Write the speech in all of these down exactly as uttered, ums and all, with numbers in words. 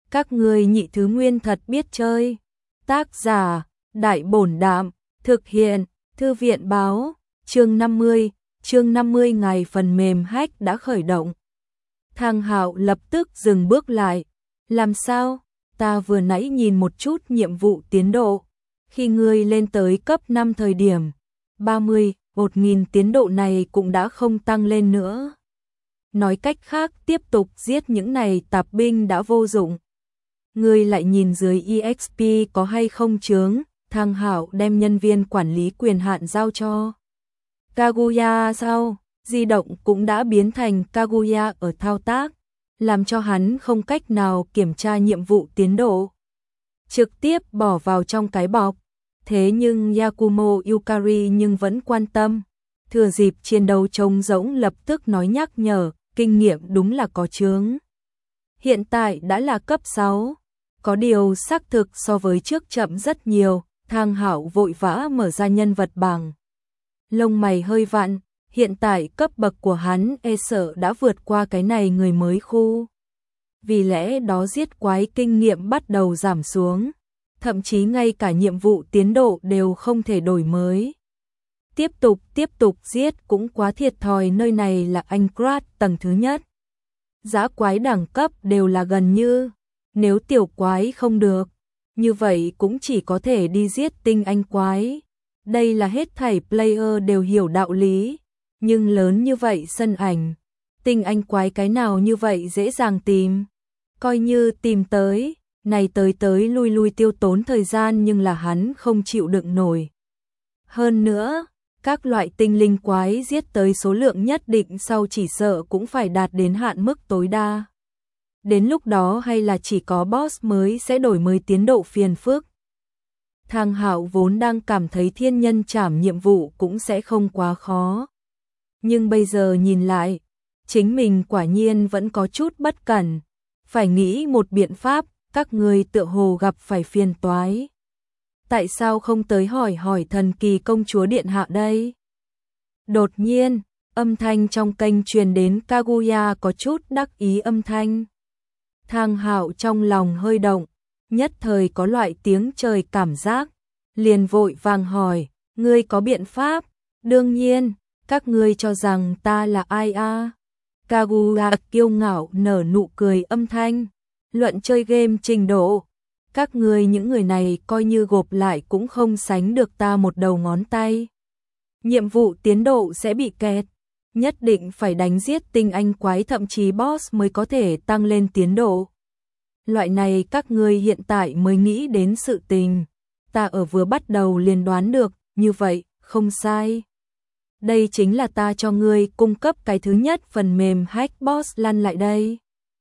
Các ngươi nhị thứ nguyên thật biết chơi. Tác giả, Đại Bổn Đạm, thực hiện, Thư viện Báo, chương năm mươi, chương năm mươi ngày phần mềm hack đã khởi động. Thang Hạo lập tức dừng bước lại. Làm sao? Ta vừa nãy nhìn một chút nhiệm vụ tiến độ. Khi ngươi lên tới cấp năm thời điểm, ba mươi, một nghìn tiến độ này cũng đã không tăng lên nữa. Nói cách khác, tiếp tục giết những này tạp binh đã vô dụng. Ngươi lại nhìn dưới e ích pê có hay không chướng. Thang Hạo đem nhân viên quản lý quyền hạn giao cho Kaguya sao? Di động cũng đã biến thành Kaguya ở thao tác, làm cho hắn không cách nào kiểm tra nhiệm vụ tiến độ. Trực tiếp bỏ vào trong cái bọc. Thế nhưng Yakumo Yukari nhưng vẫn quan tâm. Thừa dịp chiến đấu trống rỗng lập tức nói nhắc nhở, kinh nghiệm đúng là có chướng. Hiện tại đã là cấp sáu. Có điều xác thực so với trước chậm rất nhiều. Thang Hạo vội vã mở ra nhân vật bảng. Lông mày hơi vặn, hiện tại cấp bậc của hắn e sợ đã vượt qua cái này người mới khu. Vì lẽ đó giết quái kinh nghiệm bắt đầu giảm xuống, thậm chí ngay cả nhiệm vụ tiến độ đều không thể đổi mới. Tiếp tục tiếp tục giết cũng quá thiệt thòi, nơi này là Aincrad tầng thứ nhất. Dã quái đẳng cấp đều là gần như, nếu tiểu quái không được, như vậy cũng chỉ có thể đi giết tinh anh quái. Đây là hết thảy player đều hiểu đạo lý, nhưng lớn như vậy sân ảnh, tinh anh quái cái nào như vậy dễ dàng tìm. Coi như tìm tới, này tới tới lui lui tiêu tốn thời gian nhưng là hắn không chịu đựng nổi. Hơn nữa, các loại tinh linh quái giết tới số lượng nhất định sau chỉ sợ cũng phải đạt đến hạn mức tối đa. Đến lúc đó hay là chỉ có boss mới sẽ đổi mới tiến độ phiền phức. Thang Hạo vốn đang cảm thấy thiên nhân trảm nhiệm vụ cũng sẽ không quá khó. Nhưng bây giờ nhìn lại, chính mình quả nhiên vẫn có chút bất cẩn. Phải nghĩ một biện pháp, các người tựa hồ gặp phải phiền toái. Tại sao không tới hỏi hỏi thần kỳ công chúa điện hạ đây? Đột nhiên, âm thanh trong kênh truyền đến, Kaguya có chút đắc ý âm thanh. Thang Hạo trong lòng hơi động, nhất thời có loại tiếng trời cảm giác, liền vội vàng hỏi, ngươi có biện pháp? Đương nhiên, các ngươi cho rằng ta là ai a? Kaguya kiêu ngạo nở nụ cười âm thanh, luận chơi game trình độ, các ngươi những người này coi như gộp lại cũng không sánh được ta một đầu ngón tay. Nhiệm vụ tiến độ sẽ bị kẹt, nhất định phải đánh giết tinh anh quái thậm chí boss mới có thể tăng lên tiến độ. Loại này các ngươi hiện tại mới nghĩ đến sự tình, ta ở vừa bắt đầu liền đoán được, như vậy, không sai. Đây chính là ta cho ngươi cung cấp cái thứ nhất phần mềm hack boss lăn lại đây.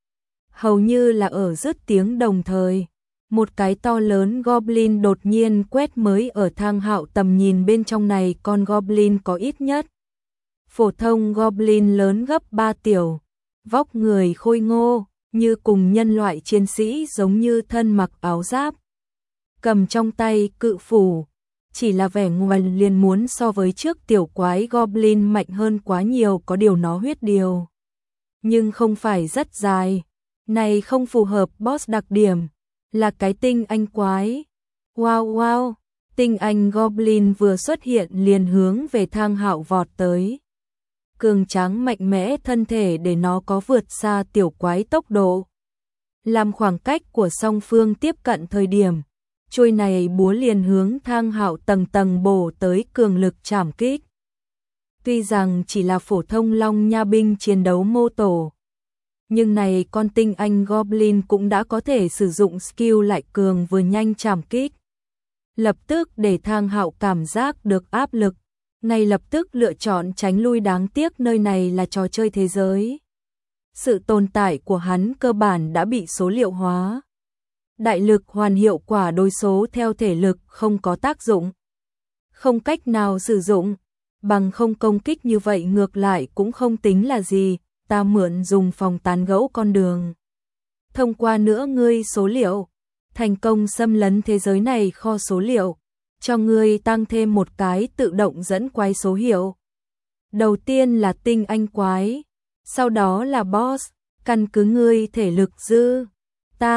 Hầu như là ở dứt tiếng đồng thời, một cái to lớn goblin đột nhiên quét mới ở Thang Hạo tầm nhìn bên trong này, con goblin có ít nhất phổ thông goblin lớn gấp ba tiểu, vóc người khôi ngô, như cùng nhân loại chiến sĩ giống như thân mặc áo giáp. Cầm trong tay cự phủ, chỉ là vẻ ngoài liền muốn so với trước tiểu quái goblin mạnh hơn quá nhiều, có điều nó huyết điều. Nhưng không phải rất dài, này không phù hợp boss đặc điểm, là cái tinh anh quái. Wow wow, tinh anh goblin vừa xuất hiện liền hướng về Thang Hạo vọt tới. Cường tráng mạnh mẽ thân thể để nó có vượt xa tiểu quái tốc độ. Làm khoảng cách của song phương tiếp cận thời điểm, chuôi này búa liền hướng Thang Hạo tầng tầng bổ tới, cường lực trảm kích. Tuy rằng chỉ là phổ thông long nha binh chiến đấu mô tổ, nhưng này con tinh anh goblin cũng đã có thể sử dụng skill lại cường vừa nhanh trảm kích. Lập tức để Thang Hạo cảm giác được áp lực, ngay lập tức lựa chọn tránh lui, đáng tiếc nơi này là trò chơi thế giới. Sự tồn tại của hắn cơ bản đã bị số liệu hóa. Đại lực hoàn hiệu quả đối số theo thể lực không có tác dụng. Không cách nào sử dụng, bằng không công kích như vậy ngược lại cũng không tính là gì, ta mượn dùng phòng tán gẫu con đường. Thông qua nữa ngươi số liệu, thành công xâm lấn thế giới này kho số liệu, cho ngươi tăng thêm một cái tự động dẫn quái số hiệu. Đầu tiên là tinh anh quái, sau đó là boss, căn cứ ngươi thể lực dư, ta,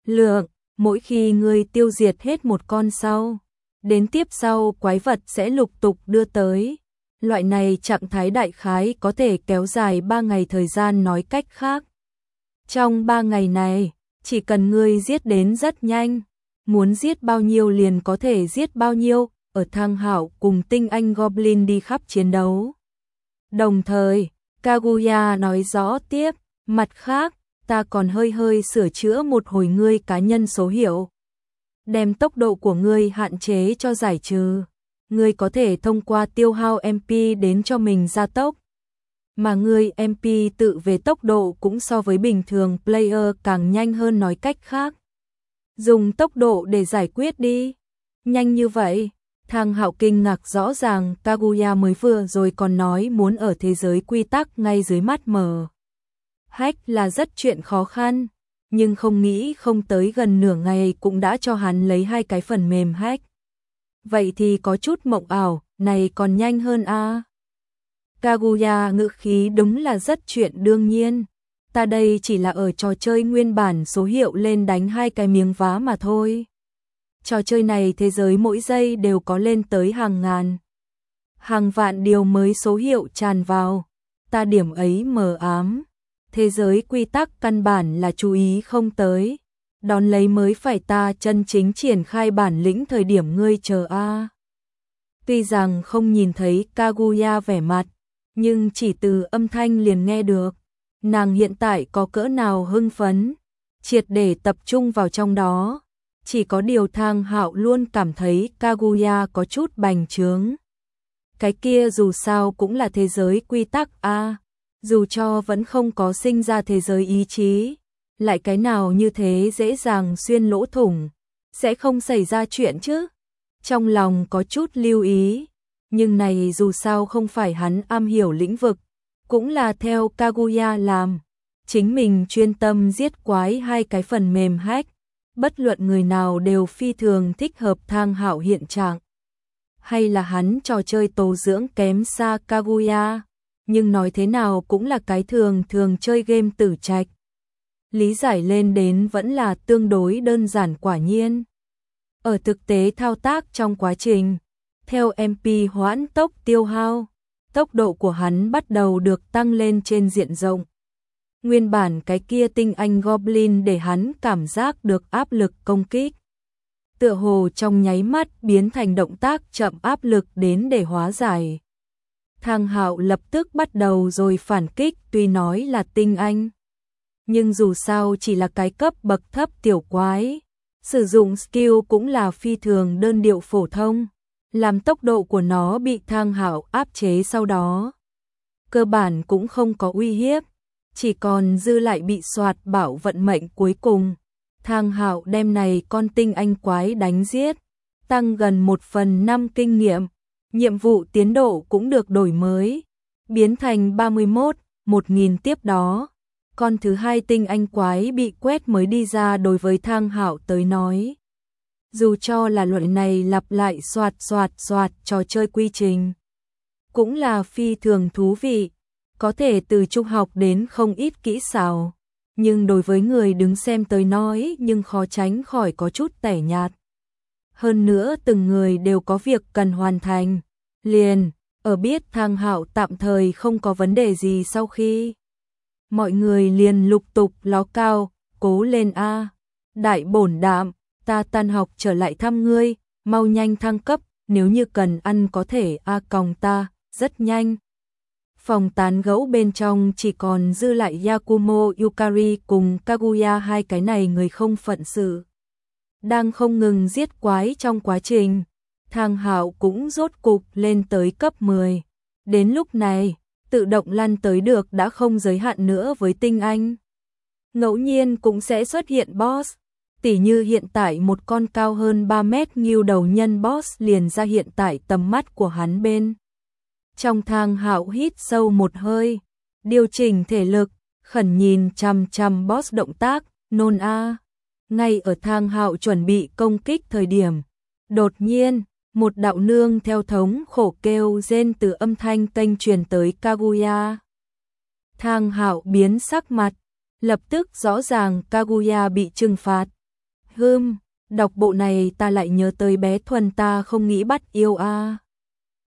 lượng, mỗi khi ngươi tiêu diệt hết một con sau, đến tiếp sau quái vật sẽ lục tục đưa tới. Loại này trạng thái đại khái có thể kéo dài ba ngày thời gian, nói cách khác. Trong ba ngày này, chỉ cần ngươi giết đến rất nhanh, muốn giết bao nhiêu liền có thể giết bao nhiêu, ở Thang Hạo cùng tinh anh Goblin đi khắp chiến đấu. Đồng thời, Kaguya nói rõ tiếp, mặt khác, ta còn hơi hơi sửa chữa một hồi ngươi cá nhân số hiệu. Đem tốc độ của ngươi hạn chế cho giải trừ. Ngươi có thể thông qua tiêu hao em pê đến cho mình gia tốc. Mà ngươi em pê tự về tốc độ cũng so với bình thường player càng nhanh hơn, nói cách khác. Dùng tốc độ để giải quyết đi. Nhanh như vậy. Thang Hạo kinh ngạc, rõ ràng Kaguya mới vừa rồi còn nói muốn ở thế giới quy tắc ngay dưới mắt mở hack là rất chuyện khó khăn, nhưng không nghĩ không tới gần nửa ngày cũng đã cho hắn lấy hai cái phần mềm hack. Vậy thì có chút mộng ảo, này còn nhanh hơn a. À? Kaguya ngữ khí đúng là rất chuyện đương nhiên. Ta đây chỉ là ở trò chơi nguyên bản số hiệu lên đánh hai cái miếng vá mà thôi. Trò chơi này thế giới mỗi giây đều có lên tới hàng ngàn, hàng vạn điều mới số hiệu tràn vào. Ta điểm ấy mờ ám. Thế giới quy tắc căn bản là chú ý không tới. Đón lấy mới phải ta chân chính triển khai bản lĩnh, thời điểm ngươi chờ a. À. Tuy rằng không nhìn thấy Kaguya vẻ mặt, nhưng chỉ từ âm thanh liền nghe được. Nàng hiện tại có cỡ nào hưng phấn, triệt để tập trung vào trong đó. Chỉ có điều Thang Hạo luôn cảm thấy Kaguya có chút bành trướng. Cái kia dù sao cũng là thế giới quy tắc a, à. Dù cho vẫn không có sinh ra thế giới ý chí, lại cái nào như thế dễ dàng xuyên lỗ thủng, sẽ không xảy ra chuyện chứ. Trong lòng có chút lưu ý, nhưng này dù sao không phải hắn am hiểu lĩnh vực, cũng là theo Kaguya làm. Chính mình chuyên tâm giết quái hai cái phần mềm hack, bất luận người nào đều phi thường thích hợp Thang Hạo hiện trạng. Hay là hắn trò chơi tố dưỡng kém xa Kaguya, nhưng nói thế nào cũng là cái thường thường chơi game tử trạch. Lý giải lên đến vẫn là tương đối đơn giản quả nhiên. Ở thực tế thao tác trong quá trình, theo em pê hoãn tốc tiêu hao, tốc độ của hắn bắt đầu được tăng lên trên diện rộng. Nguyên bản cái kia tinh anh Goblin để hắn cảm giác được áp lực công kích. Tựa hồ trong nháy mắt biến thành động tác chậm áp lực đến để hóa giải. Thang Hạo lập tức bắt đầu rồi phản kích, tuy nói là tinh anh, nhưng dù sao chỉ là cái cấp bậc thấp tiểu quái. Sử dụng skill cũng là phi thường đơn điệu phổ thông, làm tốc độ của nó bị Thang Hạo áp chế sau đó. Cơ bản cũng không có uy hiếp, chỉ còn dư lại bị soạt bảo vận mệnh cuối cùng. Thang Hạo đem này con tinh anh quái đánh giết, tăng gần một phần năm kinh nghiệm, nhiệm vụ tiến độ cũng được đổi mới, biến thành ba mươi mốt, một nghìn tiếp đó. Con thứ hai tinh anh quái bị quét mới đi ra. Đối với Thang Hạo tới nói, dù cho là loại này lặp lại soạt soạt soạt trò chơi quy trình, cũng là phi thường thú vị, có thể từ trung học đến không ít kỹ xảo, nhưng đối với người đứng xem tới nói nhưng khó tránh khỏi có chút tẻ nhạt. Hơn nữa từng người đều có việc cần hoàn thành, liền ở biết Thang Hạo tạm thời không có vấn đề gì sau khi, mọi người liền lục tục ló cao, cố lên a, đại bổn đạm, ta tan học trở lại thăm ngươi, mau nhanh thăng cấp, nếu như cần ăn có thể a còng ta, rất nhanh. Phòng tán gẫu bên trong chỉ còn dư lại Yakumo Yukari cùng Kaguya, hai cái này người không phận sự. Đang không ngừng giết quái trong quá trình, Thang Hạo cũng rốt cục lên tới cấp mười. Đến lúc này, tự động lăn tới được đã không giới hạn nữa với tinh anh. Ngẫu nhiên cũng sẽ xuất hiện boss, tỉ như hiện tại một con cao hơn ba mét nghưu đầu nhân boss liền ra hiện tại tầm mắt của hắn bên. Trong Thang Hạo hít sâu một hơi, điều chỉnh thể lực, khẩn nhìn chằm chằm boss động tác, nôn a. Ngay ở Thang Hạo chuẩn bị công kích thời điểm, đột nhiên, một đạo nương theo thống khổ kêu rên từ âm thanh kênh truyền tới Kaguya. Thang Hạo biến sắc mặt, lập tức rõ ràng Kaguya bị trừng phạt, Hưm, đọc bộ này ta lại nhớ tới bé Thuần ta không nghĩ bắt yêu a.